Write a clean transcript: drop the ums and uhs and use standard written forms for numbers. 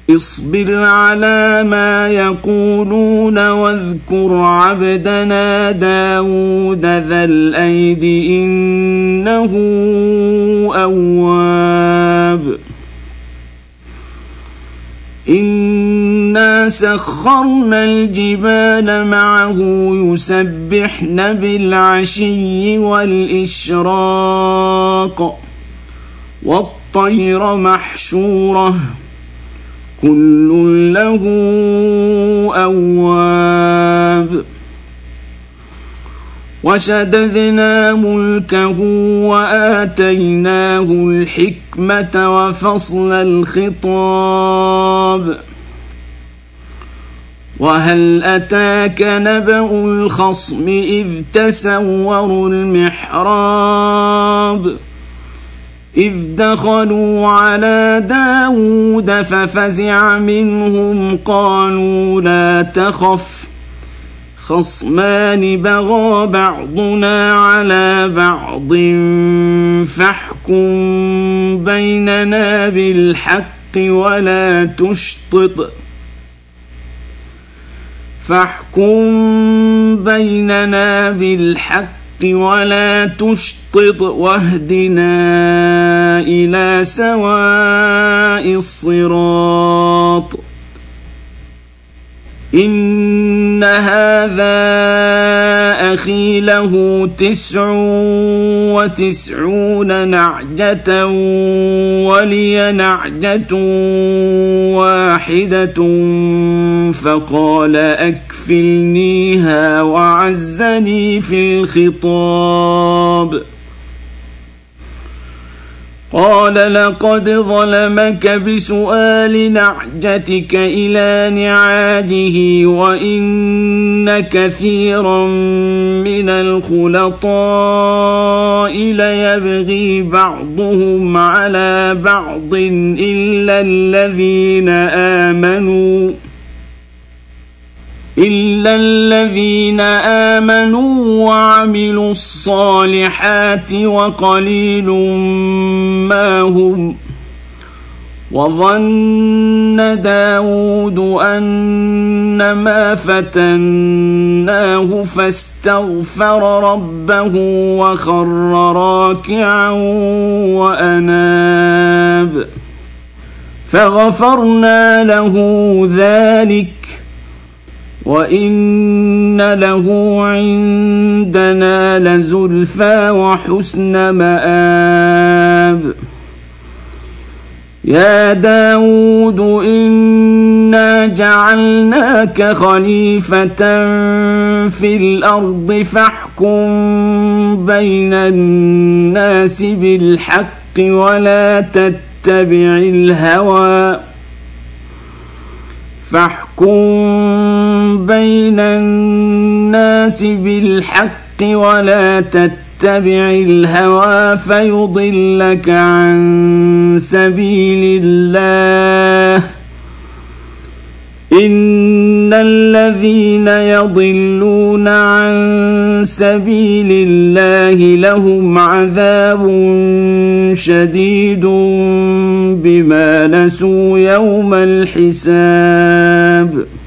اصبر على ما يقولون واذكر عبدنا داود ذا الأيد إنه أواب إنا سخرنا الجبال معه يسبحن بالعشي والإشراق والطير محشورة كل له أواب وشددنا ملكه وآتيناه الحكمة وفصل الخطاب وهل أتاك نبأ الخصم إذ تسوروا المحراب إذ دخلوا على داود ففزع منهم قالوا لا تخف خصمان بغى بعضنا على بعض فاحكم بيننا بالحق ولا تشطط واهدنا إلى سواء الصراط إن هذا أخي له 99 نعجة ولي نعجة واحدة فقال أكفلنيها وعزني في الخطاب قال لقد ظلمك بسؤال نعجتك إلى نعاجه وإن كثيرا من الخلطاء ليبغي بعضهم على بعض إلا الذين آمنوا وعملوا الصالحات وقليل ما هم وظن داود أنما فتناه فاستغفر ربه وخر راكعا وأناب فغفرنا له ذلك وإن له عندنا لزلفى وحسن مآب يا داود إنا جعلناك خليفة في الأرض فاحكم بين الناس بالحق ولا تتبع الهوى فيضلك عن سبيل الله إن الذين يضلون عن سبيل الله لهم عذاب شديد بما نسوا يوم الحساب